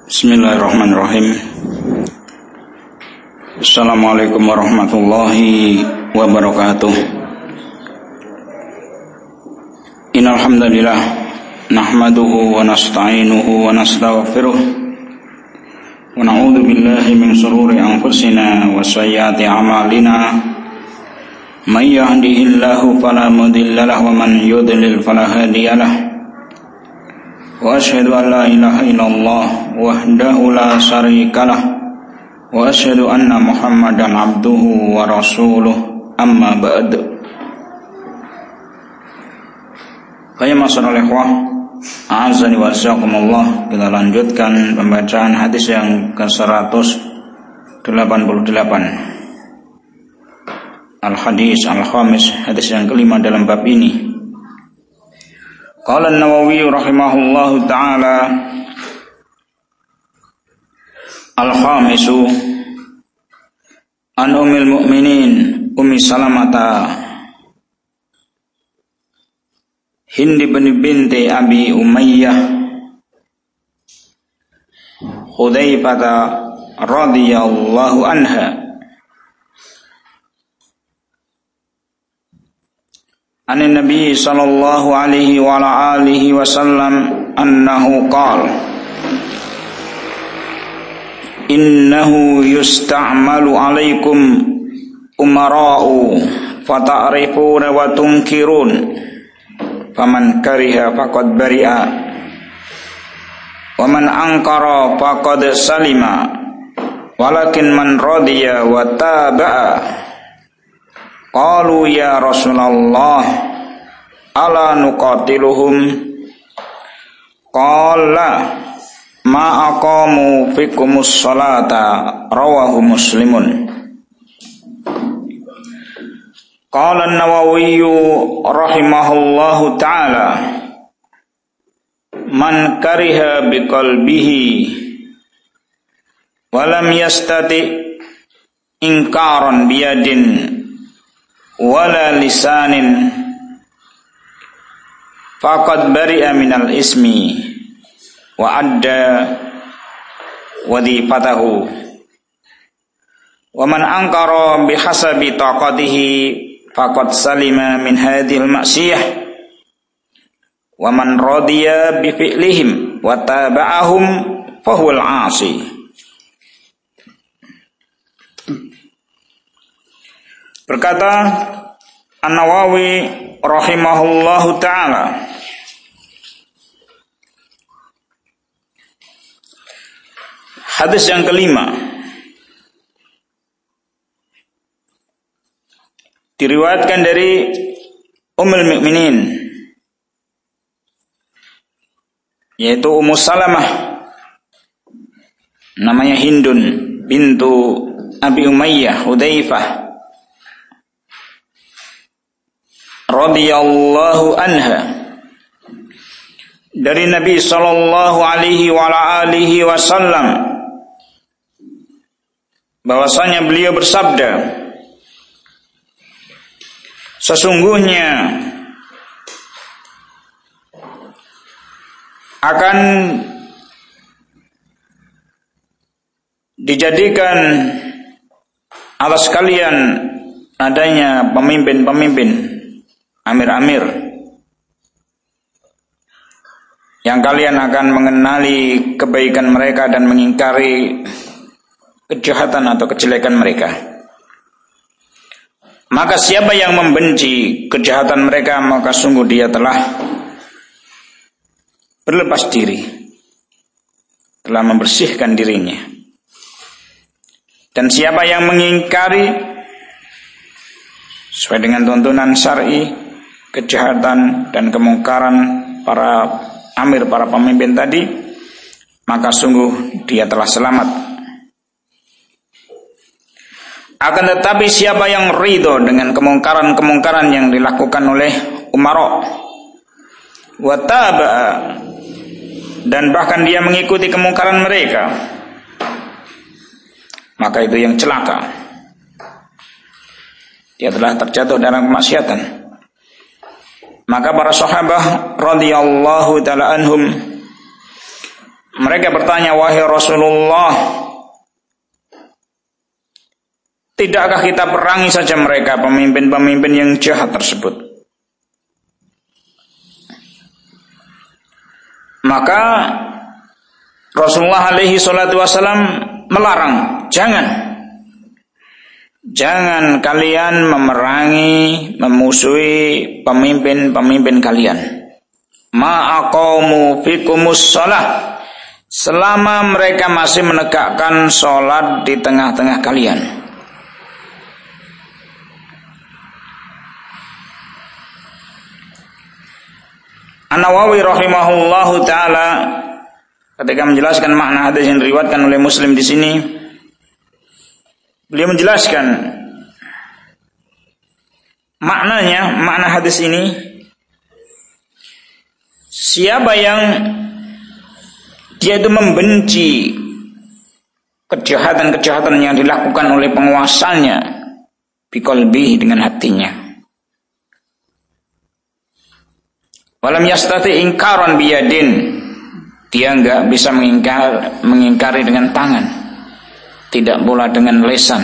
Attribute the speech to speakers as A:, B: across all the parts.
A: Bismillahirrahmanirrahim. Assalamualaikum warahmatullahi wabarakatuh. Innal hamdalillah nahmaduhu wa nasta'inuhu wa nastaghfiruh wa na'udzu billahi min shururi anfusina wa sayyiati a'malina. May yahdihillahu fala mudilla lahu wa man yudlil fala hadiyalah. Wa asyhadu an la ilaha illallah wahdahu la syarikalah wa asyhadu anna Muhammadan abduhu wa rasuluh amma ba'd. Baik masyaallah ikhwah, a'azzani wa jazakumullah. Kita lanjutkan pembacaan hadis yang ke-188. Al-hadis al-khamis, hadis yang kelima dalam bab ini. Qala an-Nawawi rahimahullahu ta'ala, al-khamisu an ummil mu'minin Ummi Salamata Hindi binti Abi Umayyah Hudzaifah radhiyallahu anha an Nabi sallallahu alaihi wa ala alihi wasallam annahu qala innahu yusta'malu alaikum umara'u fata'rifuna wa tunkirun faman kariha faqad bari'a wa man ankara faqad salima walakin man radiya wa taba'a. Qalu ya Rasulullah ala nuqatiluhum qala ma aqamu fikumus salata rawahu Muslimun. Qala an-Nawawi rahimahullahu ta'ala man kariha biqalbihi wa lam yastati inkaran biyadin wala lisanin faqad bari'a minal ismi wa adda wadifatahu wa man ankara bihasabi taqatihi faqad salima min hadhil ma'siyah wa man radiya bi fi'lihim wa taba'ahum fahuwal 'asi. Berkata An-Nawawi rahimahullahu ta'ala, hadis yang kelima diriwayatkan dari Ummul Mukminin, yaitu Ummu Salamah, namanya Hindun bintu Abi Umayyah Hudzaifah radhiyallahu anha, dari Nabi sallallahu alaihi wa alihi wasallam bahwasanya beliau bersabda, sesungguhnya akan dijadikan atas kalian adanya pemimpin-pemimpin, amir-amir, yang kalian akan mengenali kebaikan mereka dan mengingkari kejahatan atau kejelekan mereka. Maka siapa yang membenci kejahatan mereka, maka sungguh dia telah berlepas diri, telah membersihkan dirinya. Dan siapa yang mengingkari sesuai dengan tuntunan syar'i kejahatan dan kemungkaran para amir, para pemimpin tadi, maka sungguh dia telah selamat. Akan tetapi siapa yang ridho dengan kemungkaran-kemungkaran yang dilakukan oleh umara wa taba'a, dan bahkan dia mengikuti kemungkaran mereka, maka itu yang celaka. Dia telah terjatuh dalam kemaksiatan. Maka para sahabat radhiyallahu ta'ala anhum Mereka bertanya, wahai Rasulullah, tidakkah kita perangi saja mereka, pemimpin-pemimpin yang jahat tersebut? Maka Rasulullah alaihi salatu wasallam melarang, jangan kalian memerangi, memusuhi pemimpin-pemimpin kalian. Ma'aqamu fikumus shalah, selama mereka masih menegakkan sholat di tengah-tengah kalian. An-Nawawi rahimahullahu taala ketika menjelaskan makna hadis yang diriwayatkan oleh Muslim di sini, beliau menjelaskan makna hadis ini, siapa yang dia itu membenci kejahatan-kejahatan yang dilakukan oleh penguasanya biqalbihi, dengan hatinya, walam yastati ingkaran biyadin, dia enggak bisa mengingkari dengan tangan, tidak pula dengan lisan,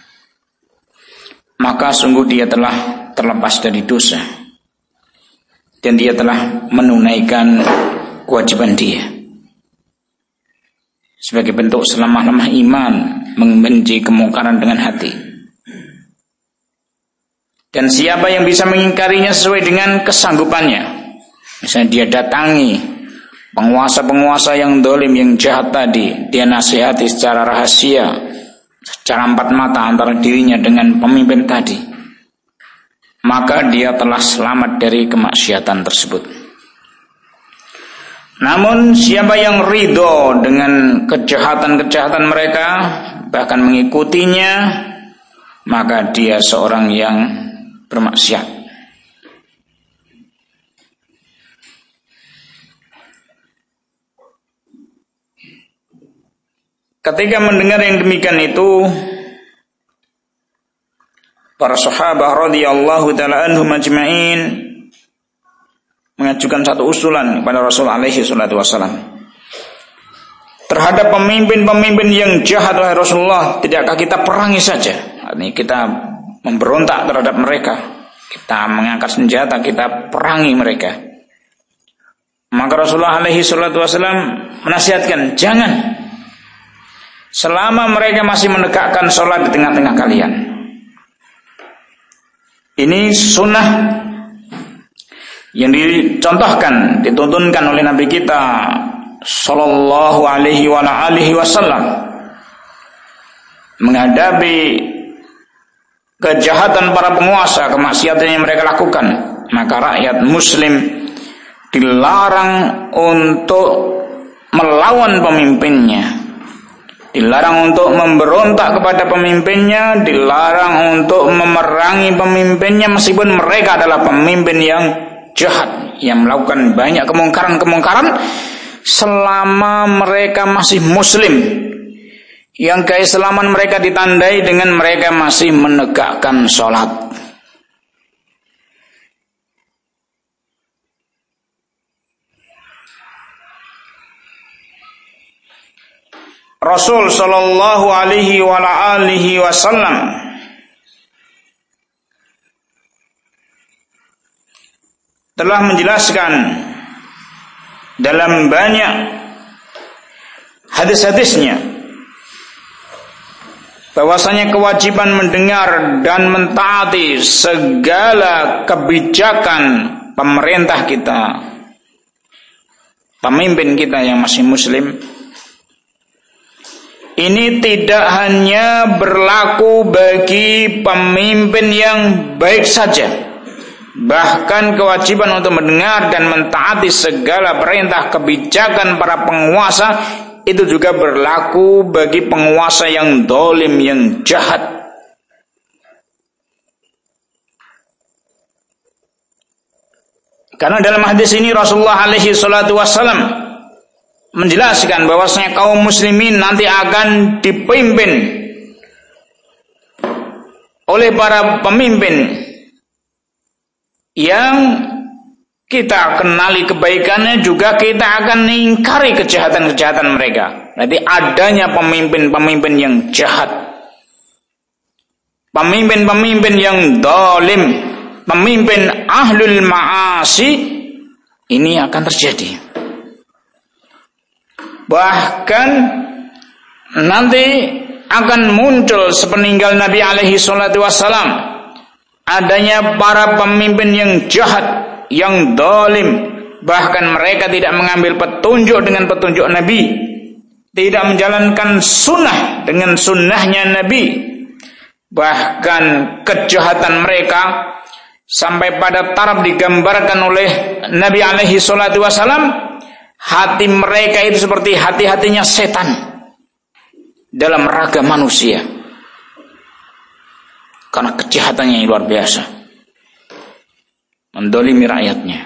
A: maka sungguh dia telah terlepas dari dosa dan dia telah menunaikan kewajiban dia. Sebagai bentuk selemah-lemah iman, membenci kemungkaran dengan hati. Dan siapa yang bisa mengingkarinya sesuai dengan kesanggupannya, misalnya dia datangi penguasa-penguasa yang dolim, yang jahat tadi, dia nasihati secara rahasia, secara empat mata antara dirinya dengan pemimpin tadi, maka dia telah selamat dari kemaksiatan tersebut. Namun siapa yang ridho dengan kejahatan-kejahatan mereka, bahkan mengikutinya, maka dia seorang yang bermaksiat. Ketika mendengar yang demikian itu, para sahabat radhiyallahu taala anhum ajma'in mengajukan satu usulan kepada Rasul alaihi salatu wasallam terhadap pemimpin-pemimpin yang jahat. Wahai Rasulullah, tidakkah kita perangi saja? Ini kita memberontak terhadap mereka, kita mengangkat senjata, kita perangi mereka. Maka Rasulullah alaihi salatu wasallam menasihatkan, jangan, selama mereka masih menegakkan sholat di tengah-tengah kalian. Ini sunnah yang dicontohkan, dituntunkan oleh Nabi kita sallallahu alaihi wa alihi wasallam menghadapi kejahatan para penguasa, kemaksiatan yang mereka lakukan. Maka rakyat muslim dilarang untuk melawan pemimpinnya, dilarang untuk memberontak kepada pemimpinnya, dilarang untuk memerangi pemimpinnya meskipun mereka adalah pemimpin yang jahat, yang melakukan banyak kemungkaran-kemungkaran, selama mereka masih muslim, yang keislaman mereka ditandai dengan mereka masih menegakkan sholat. Rasul sallallahu alaihi wa alihi wasallam telah menjelaskan dalam banyak hadis-hadisnya bahwasanya kewajiban mendengar dan mentaati segala kebijakan pemerintah kita, pemimpin kita yang masih muslim, ini tidak hanya berlaku bagi pemimpin yang baik saja. Bahkan kewajiban untuk mendengar dan mentaati segala perintah kebijakan para penguasa itu juga berlaku bagi penguasa yang dolim, yang jahat. Karena dalam hadis ini Rasulullah alaihi salatu wassalam menjelaskan bahwasanya kaum muslimin nanti akan dipimpin oleh para pemimpin yang kita kenali kebaikannya, juga kita akan mengingkari kejahatan-kejahatan mereka. Jadi adanya pemimpin-pemimpin yang jahat, pemimpin-pemimpin yang zalim, pemimpin ahlul ma'asi, ini akan terjadi. Bahkan nanti akan muncul sepeninggal Nabi alaihi salatu wassalam adanya para pemimpin yang jahat, yang zalim, bahkan mereka tidak mengambil petunjuk dengan petunjuk Nabi, tidak menjalankan sunnah dengan sunnahnya Nabi. Bahkan kejahatan mereka sampai pada taraf digambarkan oleh Nabi alaihi salatu wassalam, hati mereka itu seperti hati-hatinya setan dalam raga manusia, karena kejahatannya yang luar biasa, mendolimi rakyatnya.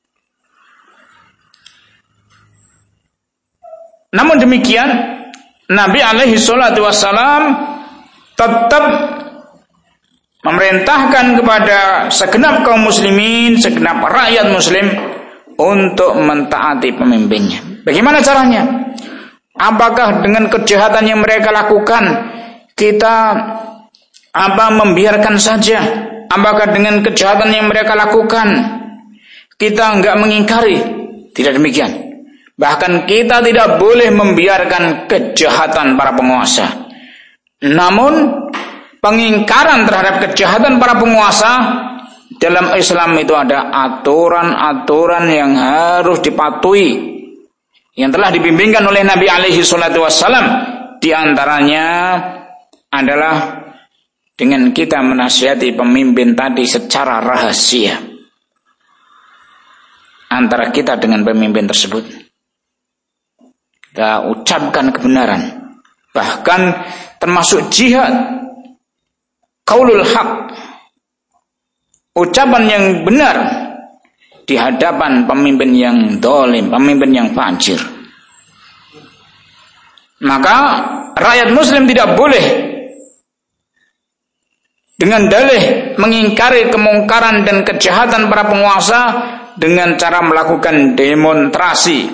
A: Namun demikian, Nabi alaihi salatu wassalam tetap memerintahkan kepada segenap kaum muslimin, segenap rakyat muslim untuk mentaati pemimpinnya. Bagaimana caranya? Apakah dengan kejahatan yang mereka lakukan kita membiarkan saja? Apakah dengan kejahatan yang mereka lakukan kita enggak mengingkari? Tidak demikian. Bahkan kita tidak boleh membiarkan kejahatan para penguasa. Namun pengingkaran terhadap kejahatan para penguasa dalam Islam itu ada aturan-aturan yang harus dipatuhi, yang telah dibimbingkan oleh Nabi alaihi salatu wassalam. Di antaranya adalah dengan kita menasihati pemimpin tadi secara rahasia antara kita dengan pemimpin tersebut. Kita ucapkan kebenaran, bahkan termasuk jihad, qaulul haq, ucapan yang benar di hadapan pemimpin yang zalim, pemimpin yang fajir. Maka rakyat muslim tidak boleh dengan dalih mengingkari kemungkaran dan kejahatan para penguasa dengan cara melakukan demonstrasi,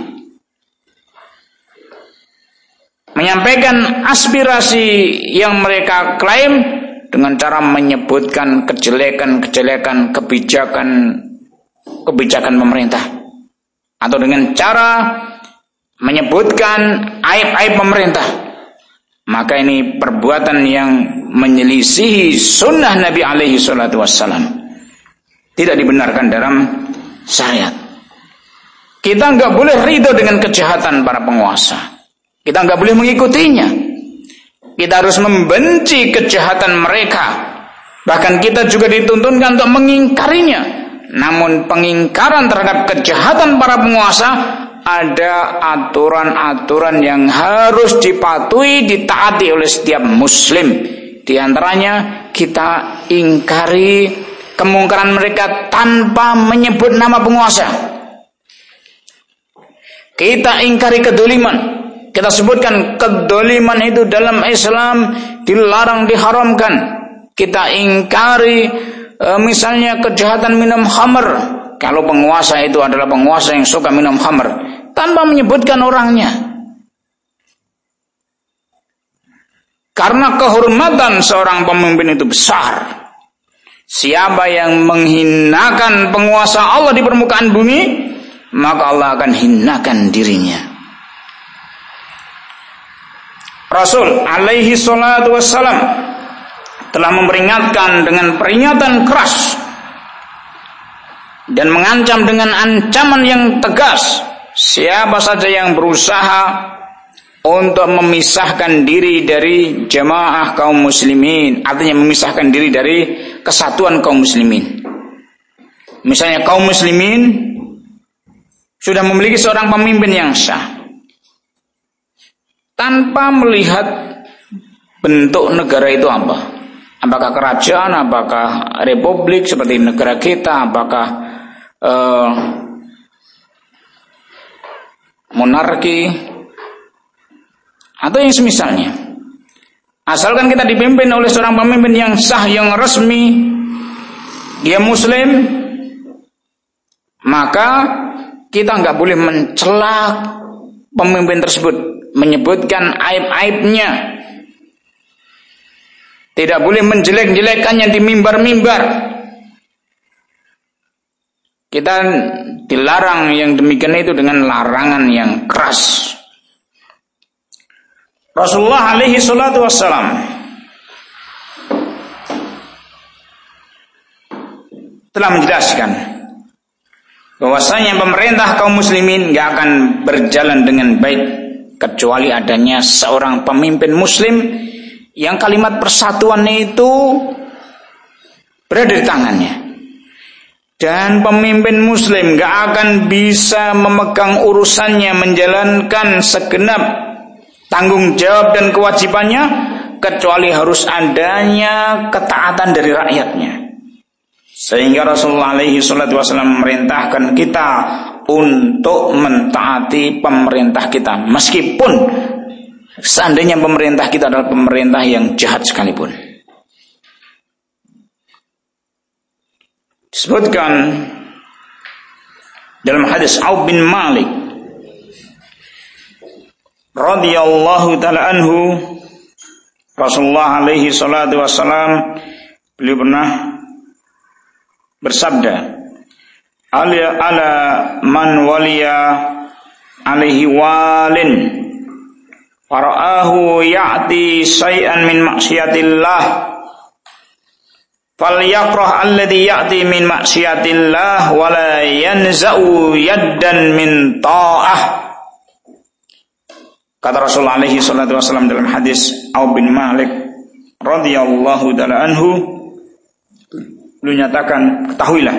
A: menyampaikan aspirasi yang mereka klaim dengan cara menyebutkan kejelekan-kejelekan kebijakan pemerintah, atau dengan cara menyebutkan aib-aib pemerintah. Maka ini perbuatan yang menyelisihi sunnah Nabi alaihi salatu wassalam, tidak dibenarkan dalam syariat. Kita enggak boleh ridho dengan kejahatan para penguasa, kita enggak boleh mengikutinya. Kita harus membenci kejahatan mereka, bahkan kita juga dituntunkan untuk mengingkarinya. Namun pengingkaran terhadap kejahatan para penguasa ada aturan-aturan yang harus dipatuhi, ditaati oleh setiap muslim. Di antaranya kita ingkari kemungkaran mereka tanpa menyebut nama penguasa. Kita ingkari kedoliman. Kita sebutkan kedoliman itu dalam Islam dilarang, diharamkan. Kita ingkari misalnya kejahatan minum khamr, kalau penguasa itu adalah penguasa yang suka minum khamr, tanpa menyebutkan orangnya. Karena kehormatan seorang pemimpin itu besar. Siapa yang menghinakan penguasa Allah di permukaan bumi, maka Allah akan hinakan dirinya. Rasul alaihi salatu wassalam telah memperingatkan dengan peringatan keras dan mengancam dengan ancaman yang tegas siapa saja yang berusaha untuk memisahkan diri dari jamaah kaum muslimin, artinya memisahkan diri dari kesatuan kaum muslimin. Misalnya kaum muslimin sudah memiliki seorang pemimpin yang sah, tanpa melihat bentuk negara itu apa, apakah kerajaan, apakah republik seperti negara kita, apakah monarki, atau yang semisalnya. Asalkan kita dipimpin oleh seorang pemimpin yang sah, yang resmi, dia muslim, Maka kita nggak boleh mencela pemimpin tersebut, menyebutkan aib-aibnya. Tidak boleh menjelek-jelekannya di mimbar-mimbar. Kita dilarang yang demikian itu dengan larangan yang keras. Rasulullah alaihi salatu wassalam telah menjelaskan bahwasanya pemerintah kaum muslimin gak akan berjalan dengan baik kecuali adanya seorang pemimpin muslim yang kalimat persatuannya itu berada di tangannya. Dan pemimpin muslim gak akan bisa memegang urusannya, menjalankan segenap tanggung jawab dan kewajibannya kecuali harus adanya ketaatan dari rakyatnya. Sehingga Rasulullah alaihi salatu wasallam memerintahkan kita untuk mentaati pemerintah kita, meskipun seandainya pemerintah kita adalah pemerintah yang jahat sekalipun. Disebutkan dalam hadis Auf bin Malik radhiyallahu taala anhu, Rasulullah alaihi salatu wasallam beliau pernah bersabda, ala man waliya alaihi walin fara'ahu ya'ti syai'an min maksiatillah falyakrah alladhi ya'ti min maksiatillah wa la yanza'u yaddan min ta'ah. Kata Rasulullah alaihi salatu wasallam dalam hadis Auf bin Malik radhiyallahu ta'ala anhu, beliau nyatakan, ketahuilah,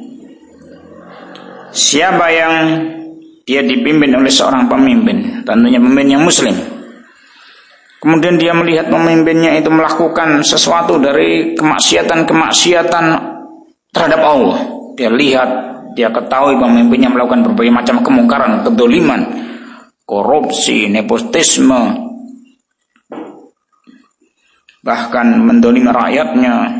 A: siapa yang dia dipimpin oleh seorang pemimpin, tentunya pemimpin yang muslim, kemudian dia melihat pemimpinnya itu melakukan sesuatu dari kemaksiatan-kemaksiatan terhadap Allah, dia lihat, dia ketahui pemimpinnya melakukan berbagai macam kemungkaran, kedzaliman, korupsi, nepotisme, bahkan mendolimi rakyatnya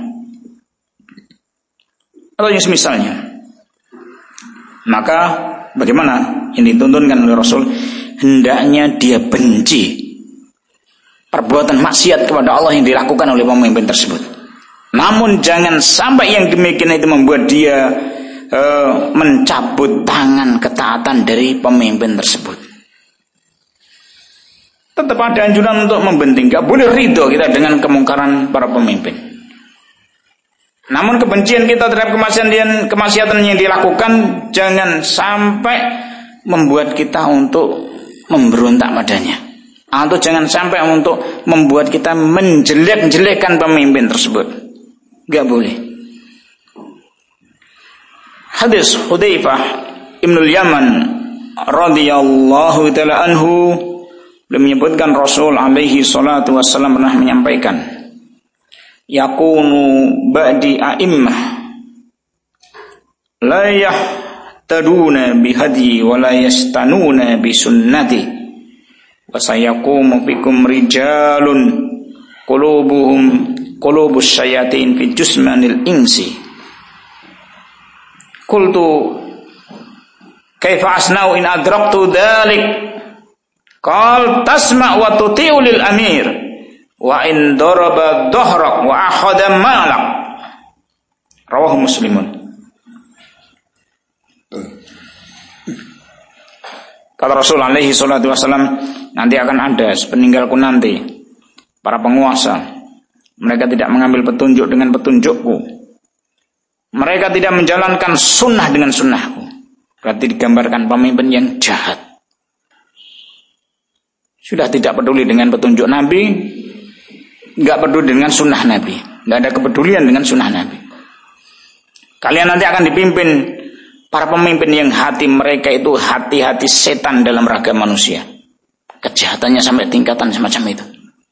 A: atau yang semisalnya, maka bagaimana yang dituntunkan oleh Rasul? Hendaknya dia benci perbuatan maksiat kepada Allah yang dilakukan oleh pemimpin tersebut. Namun jangan sampai yang demikian itu membuat dia mencabut tangan ketaatan dari pemimpin tersebut. Tetap ada anjuran untuk membenting, gak boleh ridho kita dengan kemungkaran para pemimpin. Namun kebencian kita terhadap kemaksiatan yang dilakukan jangan sampai membuat kita untuk memberontak padanya, atau jangan sampai untuk membuat kita menjelek-jelekan pemimpin tersebut. Gak boleh. Hadis Hudzaifah Ibnul Yaman radhiyallahu taala anhu menyebutkan Rasul alaihi salatu wassalam pernah menyampaikan, yakunu ba'di a'immah la yahtaduna bihadi wa la yastanuna bisunnati wa sayaqumu bikum rijalun qulubus syayatin fi jusmanil insi. Qultu kaifa asna'u in adraktu dhalik? Qal tasma' wa tuti'u lil amir wa in daraba dhahrak wa akhadha malak. Rawahu Muslimun. Kata Rasul alaihi salatu wasallam, nanti akan ada sepeninggalku nanti para penguasa, mereka tidak mengambil petunjuk dengan petunjukku, mereka tidak menjalankan sunnah dengan sunnahku. Berarti digambarkan pemimpin yang jahat, sudah tidak peduli dengan petunjuk Nabi, nggak peduli dengan sunnah Nabi, nggak ada kepedulian dengan sunnah Nabi. Kalian nanti akan dipimpin para pemimpin yang hati mereka itu hati-hati setan dalam ragam manusia, kejahatannya sampai tingkatan semacam itu.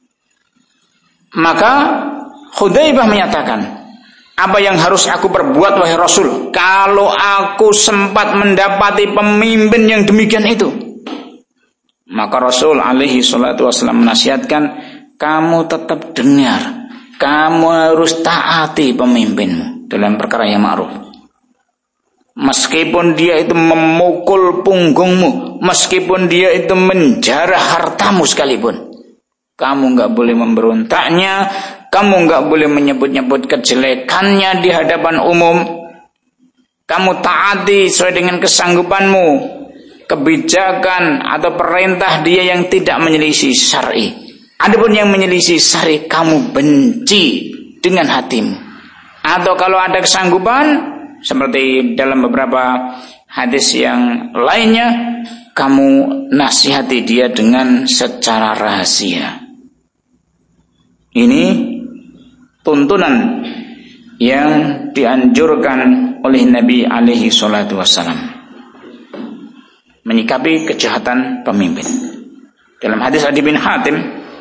A: Maka Hudzaifah menyatakan, apa yang harus aku perbuat wahai Rasul kalau aku sempat mendapati pemimpin yang demikian itu? Maka Rasul alaihi salatu wasallam menasihatkan, kamu tetap dengar, kamu harus taati pemimpinmu dalam perkara yang ma'ruf. meskipun dia itu memukul punggungmu, meskipun dia itu menjarah hartamu sekalipun, kamu nggak boleh memberontaknya, kamu nggak boleh menyebut-nyebut kejelekannya di hadapan umum. Kamu taati sesuai dengan kesanggupanmu kebijakan atau perintah dia yang tidak menyelisih syar'i. Adapun yang menyelisih syar'i, kamu benci dengan hatimu. Atau kalau ada kesanggupan, seperti dalam beberapa hadis yang lainnya, kamu nasihati dia dengan secara rahasia. Ini tuntunan yang dianjurkan oleh Nabi alaihi salatu wassalam menyikapi kejahatan pemimpin. Dalam hadis Adi bin Hatim,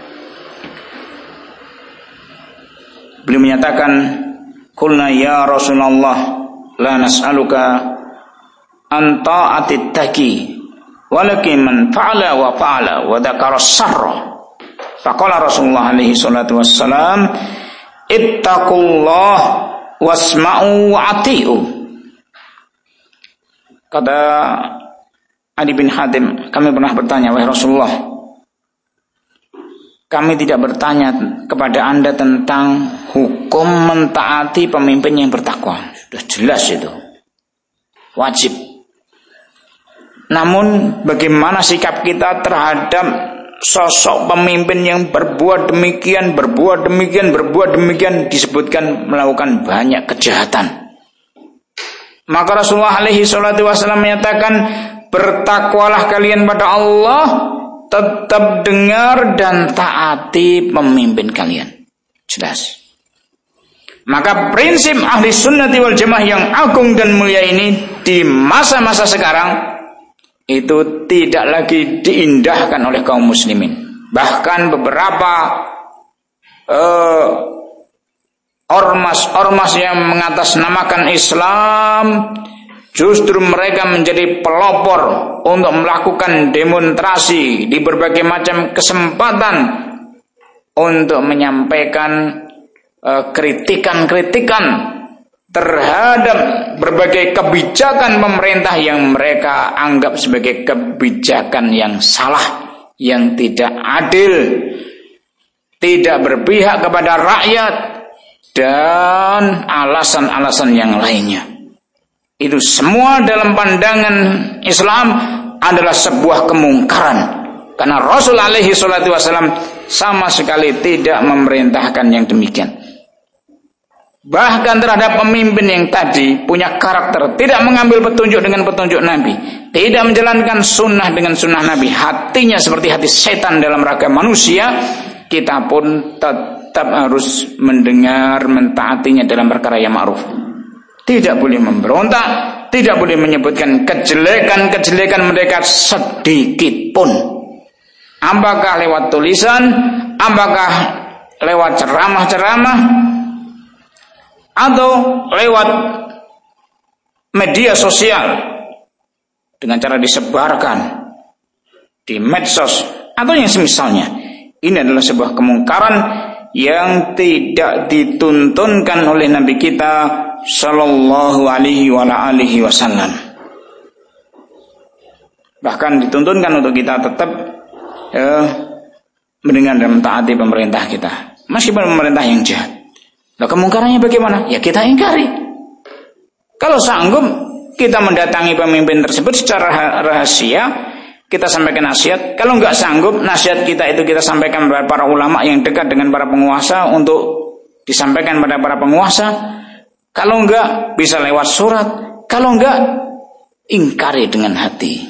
A: beliau menyatakan, "Qulna ya Rasulullah, la nas'aluka an ta'atit taqi, walakin man fa'ala wa fa'ala wa dzakara syarra." Faqala Rasulullah alaihi salatu wassalam, "Ittaqullah wasma'u wa ati'u." Kata Adi bin Hatim, kami pernah bertanya, wahai Rasulullah, kami tidak bertanya kepada Anda tentang hukum mentaati pemimpin yang bertakwa. Sudah jelas itu, wajib. Namun bagaimana sikap kita terhadap sosok pemimpin yang berbuat demikian, disebutkan melakukan banyak kejahatan. Maka Rasulullah alaihi salatu wasallam menyatakan, bertakwalah kalian pada Allah, tetap dengar dan taati pemimpin kalian. Jelas. Maka prinsip ahli sunnati wal jamaah yang agung dan mulia ini di masa-masa sekarang itu tidak lagi diindahkan oleh kaum muslimin. Bahkan beberapa ormas-ormas yang mengatasnamakan Islam, justru mereka menjadi pelopor untuk melakukan demonstrasi di berbagai macam kesempatan untuk menyampaikan kritikan-kritikan terhadap berbagai kebijakan pemerintah yang mereka anggap sebagai kebijakan yang salah, yang tidak adil, tidak berpihak kepada rakyat, dan alasan-alasan yang lainnya. Itu semua dalam pandangan Islam adalah sebuah kemungkaran, karena Rasul alaihi salatu wasallam sama sekali tidak memerintahkan yang demikian. Bahkan terhadap pemimpin yang tadi punya karakter tidak mengambil petunjuk dengan petunjuk Nabi, tidak menjalankan sunnah dengan sunnah Nabi, hatinya seperti hati setan dalam raga manusia, kita pun tetap harus mendengar, mentaatinya dalam perkara yang ma'ruf. Tidak boleh memberontak, tidak boleh menyebutkan kejelekan-kejelekan mereka sedikit pun. Apakah lewat tulisan, apakah lewat ceramah-ceramah, atau lewat media sosial dengan cara disebarkan di medsos atau yang semisalnya. Ini adalah sebuah kemungkaran yang tidak dituntunkan oleh Nabi kita sallallahu alaihi wasallam. Bahkan dituntunkan untuk kita tetap mendengar dan mentaati pemerintah kita, meskipun pemerintah yang jahat. Nah, kemungkarannya bagaimana? Ya kita ingkari. Kalau sanggup kita mendatangi pemimpin tersebut secara rahasia, kita sampaikan nasihat. Kalau nggak sanggup, nasihat kita itu kita sampaikan kepada para ulama yang dekat dengan para penguasa untuk disampaikan pada para penguasa. Kalau nggak, bisa lewat surat. Kalau nggak, ingkari dengan hati,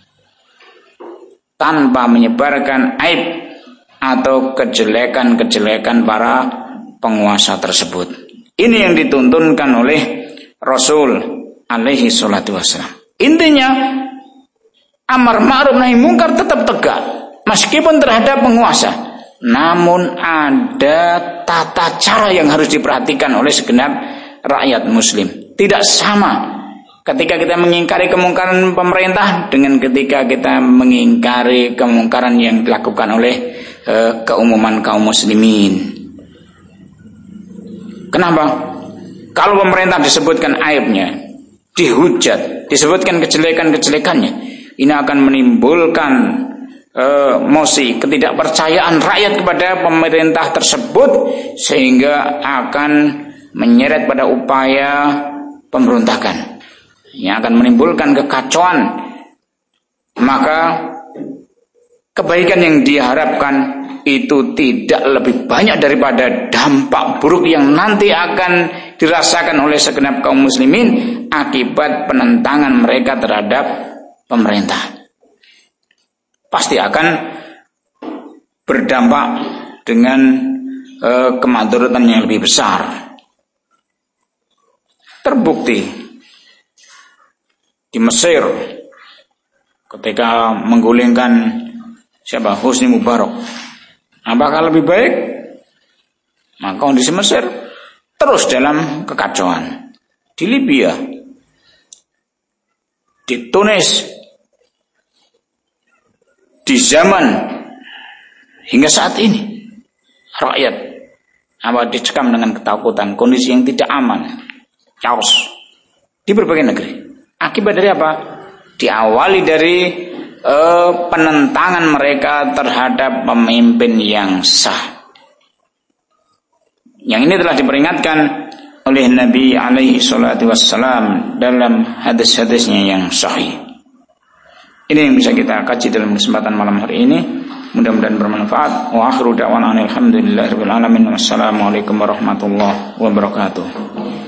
A: tanpa menyebarkan aib atau kejelekan-kejelekan para penguasa tersebut. Ini yang dituntunkan oleh Rasul alaihi salatu wassalam. Intinya, amar ma'ruf nahi mungkar tetap tegak meskipun terhadap penguasa. Namun ada tata cara yang harus diperhatikan oleh segenap rakyat muslim. Tidak sama ketika kita mengingkari kemungkaran pemerintah dengan ketika kita mengingkari kemungkaran yang dilakukan oleh keumuman kaum muslimin. Kenapa? Kalau pemerintah disebutkan aibnya, dihujat, disebutkan kejelekan-kejelekannya, ini akan menimbulkan emosi ketidakpercayaan rakyat kepada pemerintah tersebut, sehingga akan menyeret pada upaya pemberontakan yang akan menimbulkan kekacauan. Maka kebaikan yang diharapkan itu tidak lebih banyak daripada dampak buruk yang nanti akan dirasakan oleh segenap kaum muslimin akibat penentangan mereka terhadap pemerintah. Pasti akan berdampak dengan kemadaratan yang lebih besar. Terbukti di Mesir ketika menggulingkan siapa? Husni Mubarak. Apakah lebih baik? Maka kondisi Mesir terus dalam kekacauan. Di Libya, di Tunis, di zaman hingga saat ini rakyat dicekam dengan ketakutan, kondisi yang tidak aman, chaos di berbagai negeri. Akibat dari apa? Diawali dari penentangan mereka terhadap pemimpin yang sah. Yang ini telah diperingatkan oleh Nabi alaihi salatu wassalam dalam hadis-hadisnya yang sahih. Ini yang bisa kita kaji dalam kesempatan malam hari ini. Mudah-mudahan bermanfaat. Wa akhiru da'wana alhamdulillahirabbil alamin. Wassalamualaikum warahmatullahi wabarakatuh.